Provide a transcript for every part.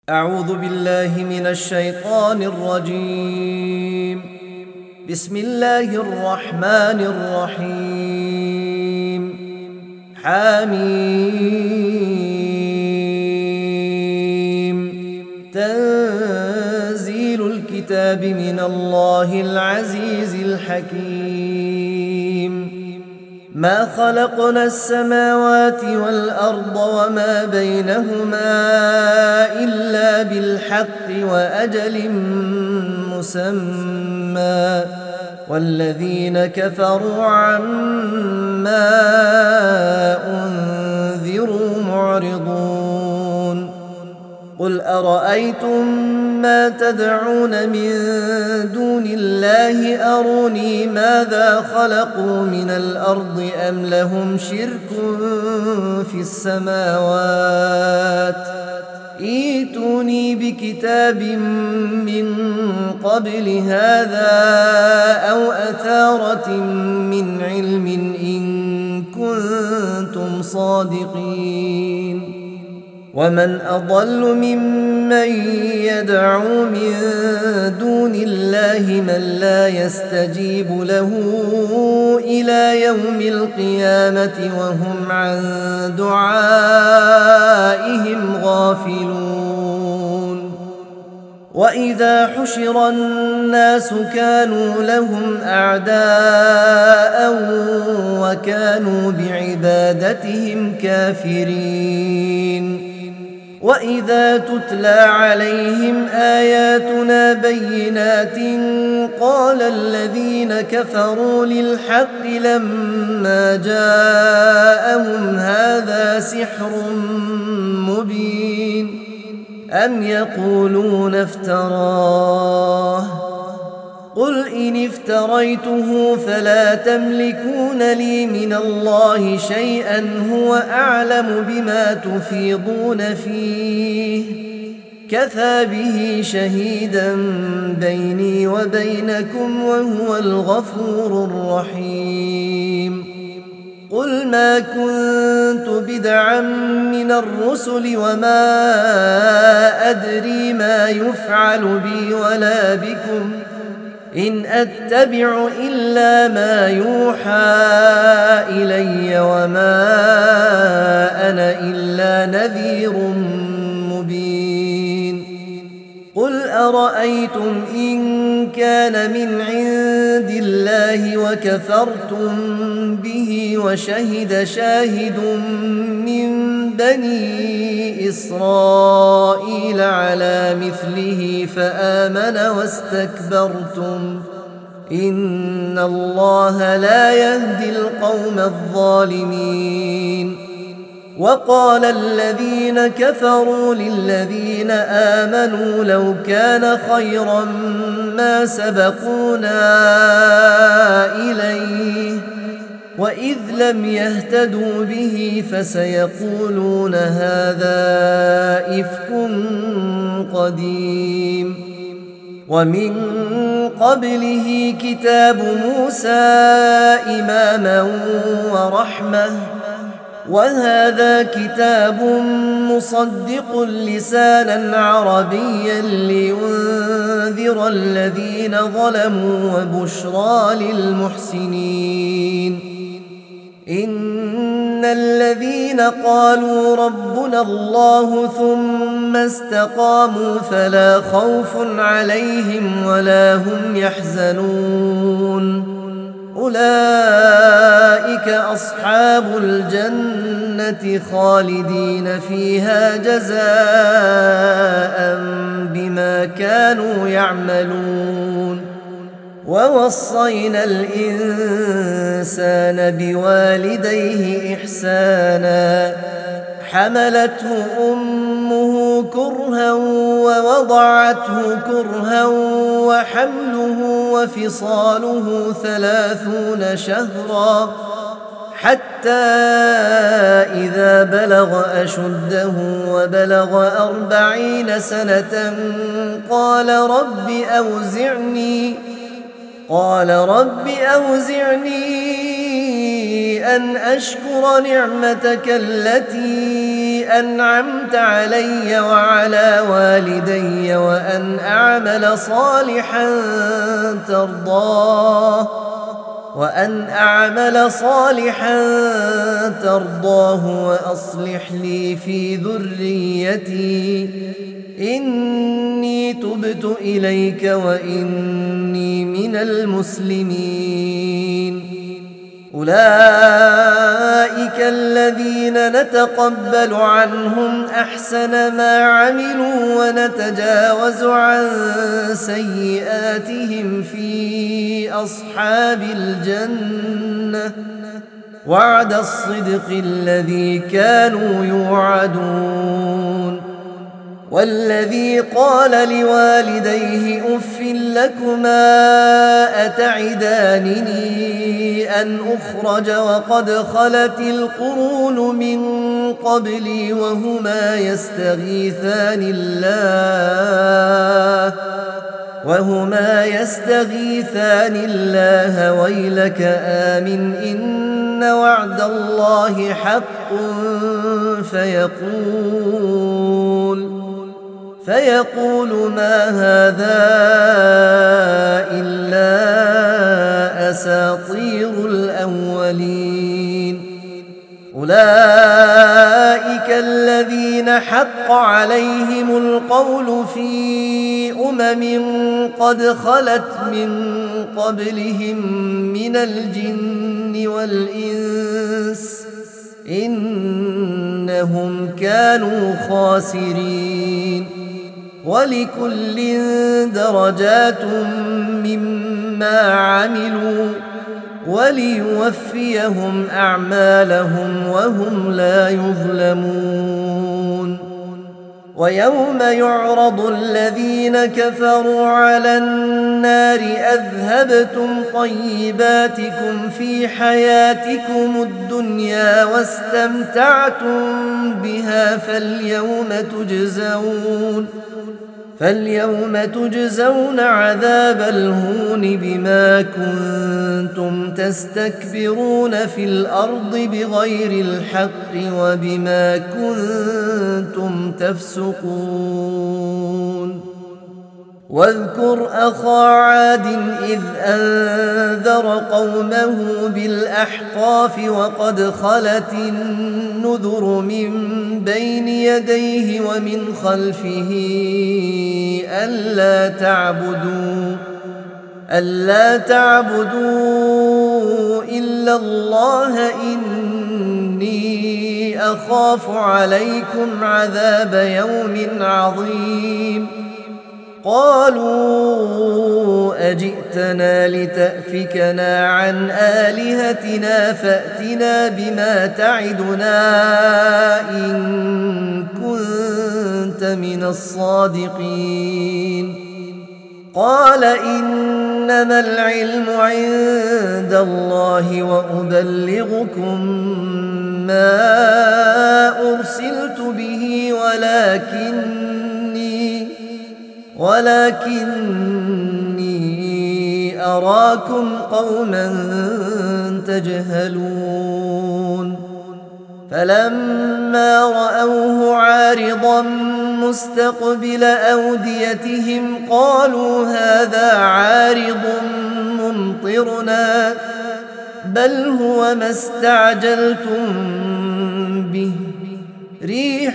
أعوذ بالله من الشيطان الرجيم. بسم الله الرحمن الرحيم. حميم. تنزيل الكتاب من الله العزيز الحكيم. ما خلقنا السماوات والأرض وما بينهما إلا بالحق وأجل مسمى، والذين كفروا عما أنذروا معرضون. قل أرأيتم ما تدعون من دون الله أروني ماذا خلقوا من الأرض أم لهم شرك في السماوات؟ ائتوني بكتاب من قبل هذا أو أثارة من علم إن كنتم صادقين. ومن أضل ممن يدعو من دون الله من لا يستجيب له إلى يوم القيامة وهم عن دعائهم غافلون. وإذا حشر الناس كانوا لهم أعداء وكانوا بعبادتهم كافرين. وإذا تتلى عليهم آياتنا بينات قال الذين كفروا للحق لما جاءهم هذا سحر مبين أم يقولون افتراه؟ قل إن افتريته فلا تملكون لي من الله شيئا هو أعلم بما تفيضون فيه، كفى به شهيدا بيني وبينكم وهو الغفور الرحيم. قل ما كنت بدعا من الرسل وما أدري ما يفعل بي ولا بكم، إن أتبع إلا ما يوحى إلي وما أنا إلا نذير مبين. قل أرأيتم إن كان من عند الله وكفرتم به وشهد شاهد من بني إسرائيل على مثله فآمن واستكبرتم إن الله لا يهدي القوم الظالمين. وقال الذين كفروا للذين آمنوا لو كان خيرا ما سبقونا إليه وإذ لم يهتدوا به فسيقولون هذا إفك قديم. ومن قبله كتاب موسى إماما ورحمة، وهذا كتاب مصدق لسانا عربيا لينذر الذين ظلموا وبشرى للمحسنين. إن الذين قالوا ربنا الله ثم استقاموا فلا خوف عليهم ولا هم يحزنون، أولئك أصحاب الجنة خالدين فيها جزاء بما كانوا يعملون. ووصينا الإنسان بوالديه إحسانا، حملته أمه كرها ووضعته كرها وحمله وفصاله 30 شهرا حتى إذا بلغ أشده وبلغ 40 سنة قال رب أوزعني أن أشكر نعمتك التي أنعمت علي وعلى والدي وأن أعمل صالحا ترضاه وأصلح لي في ذريتي إني تبت إليك وإني من المسلمين. أولئك الذين نتقبل عنهم أحسن ما عملوا ونتجاوز عن سيئاتهم في أصحاب الجنة وعد الصدق الذي كانوا يوعدون. والذي قال لوالديه أف لكما أتعدانني أن أخرج وقد خلت القرون من قبلي وهما يستغيثان الله ويلك آمن إن وعد الله حق فيقول ما هذا إلا أساطير الأولين. أولئك الذين حق عليهم القول في قد خلت من قبلهم من الجن والإنس إنهم كانوا خاسرين. ولكل درجات مما عملوا وليوفيهم أعمالهم وهم لا يظلمون. ويوم يعرض الذين كفروا على النار أذهبتم طيباتكم في حياتكم الدنيا واستمتعتم بها فاليوم تجزون عذاب الهون بما كنتم تستكبرون في الأرض بغير الحق وبما كنتم تفسقون. واذكر أخا عاد إذ أنذر قومه بالأحقاف وقد خلت النذر من بين يديه ومن خلفه ألا تعبدوا إلا الله إني أخاف عليكم عذاب يوم عظيم. قالوا أجئتنا لتأفكنا عن آلهتنا فأتنا بما تعدنا إن كنت من الصادقين. قال إنما العلم عند الله وأبلغكم ما أرسلت به ولكني أراكم قوما تجهلون. فلما رأوه عارضا مستقبل أوديتهم قالوا هذا عارض ممطرنا بل هو ما استعجلتم به ريح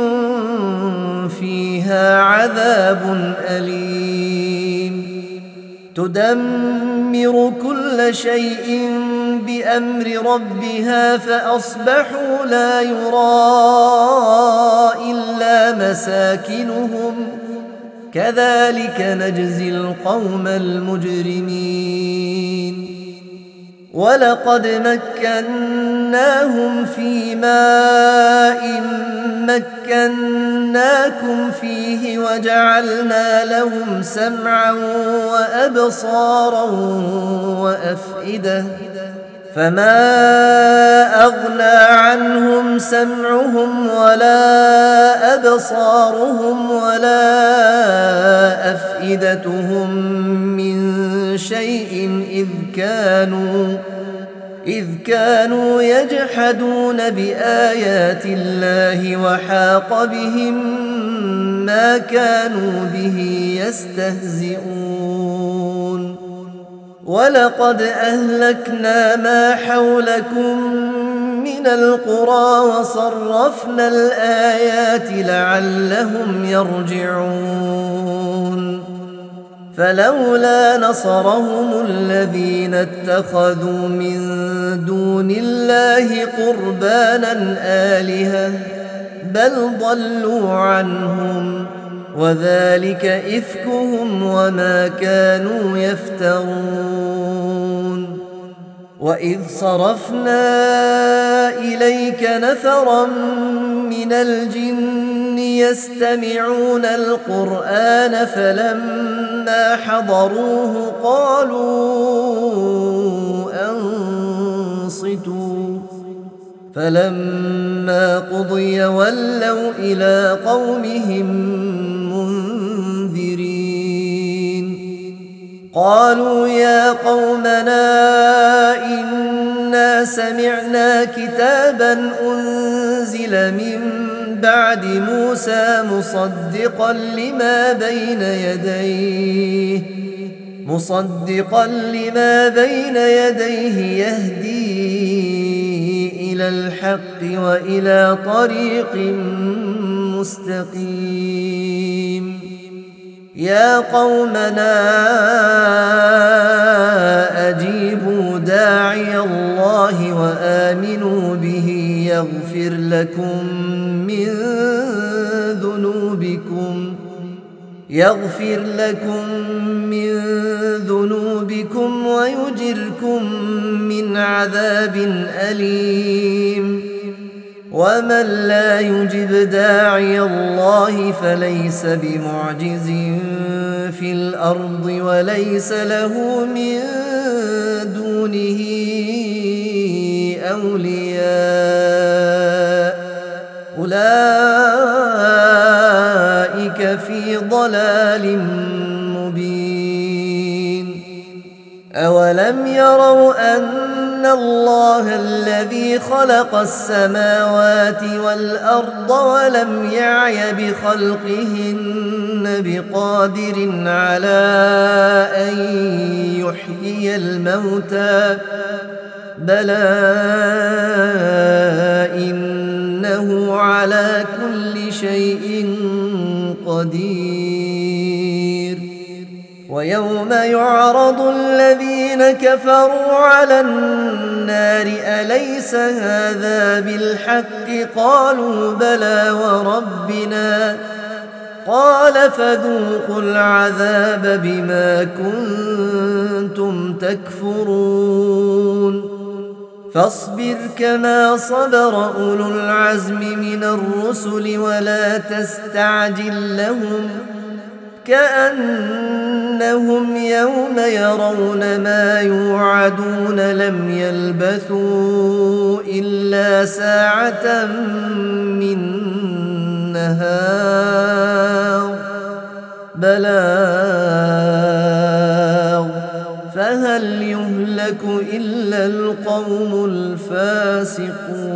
فيها عذاب أليم تدمر كل شيء بأمر ربها فأصبحوا لا يرى إلا مساكنهم كذلك نجزي القوم المجرمين. ولقد مكناهم في ماء مكناكم فيه وجعلنا لهم سمعا وأبصارا وأفئدة فما أغنى عنهم سمعهم ولا أبصارهم ولا أفئدتهم من شيء إذ كانوا يجحدون بآيات الله وحاق بهم ما كانوا به يستهزئون ولقد أهلكنا ما حولكم من القرى وصرفنا الآيات لعلهم يرجعون فلولا نصرهم الذين اتخذوا من دون الله قربانا آلهة بل ضلوا عنهم وذلك إفكهم وما كانوا يفترون وإذ صرفنا إليك نفرا من الجن يستمعون القرآن فلما حضروه قالوا أنصتوا فلما قضي ولوا إلى قومهم منذرين قالوا يا قومنا إنا سمعنا كتابا أنزل من بعد موسى مصدقا لما بين يديه يهدي إلى الحق وإلى طريق مستقيم يا قومنا أجيبوا داعي الله وآمنوا به يغفر لكم من ذنوبكم ويجركم من عذاب أليم ومن لا يجب داعي الله فليس بمعجز في الأرض وليس له من دونه أولياء أولئك في ضلال مبين أولم يروا أن الله الذي خلق السماوات والأرض ولم يعي بخلقهن بقادر على أن يحيي الموتى بلى إنه على كل شيء قدير ويوم يعرض الذين كفروا على النار أليس هذا بالحق قالوا بلى وربنا قال فذوقوا العذاب بما كنتم تكفرون فاصبر كما صبر أولو العزم من الرسل ولا تستعجل لهم كأنهم يوم يرون ما يوعدون لم يلبثوا إلا ساعة من نهار بلاغ فهل يهلك إلا القوم الفاسقون